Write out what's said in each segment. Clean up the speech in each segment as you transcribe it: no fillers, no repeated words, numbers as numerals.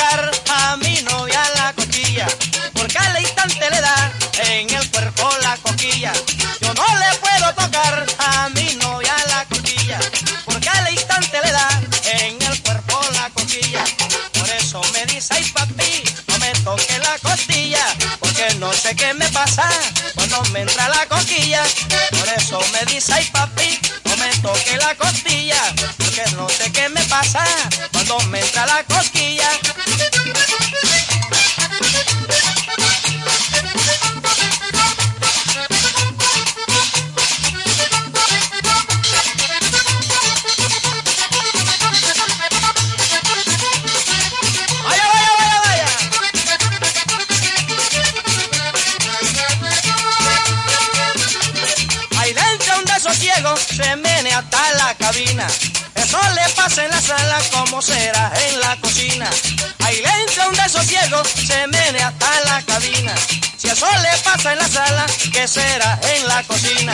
tocar a mi novia la cosquilla, porque al instante le da en el cuerpo la cosquilla. Yo no le puedo tocar a mi novia la cosquilla, porque al instante le da en el cuerpo la cosquilla. Por eso me dice, ay papi, no me toque la costilla, porque no sé qué me pasa cuando me entra la cosquilla. Por eso me dice, ay papi, no me toque la costilla, porque no sé qué me pasa cuando me entra la cosquilla. Se menea hasta la cabina, eso le pasa en la sala como será en la cocina. Ahí le entra un desosiego, se menea hasta la cabina. Si eso le pasa en la sala, ¿qué será en la cocina?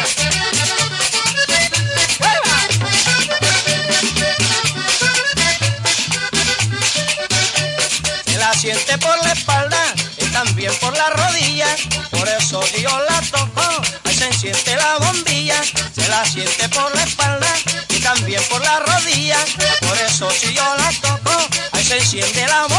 Se la siente por la espalda y también por la rodilla, por eso yo la toco, ahí se enciende la bombilla. Se la siente por la espalda y también por la rodilla, por eso si yo la toco, ahí se enciende la bombilla.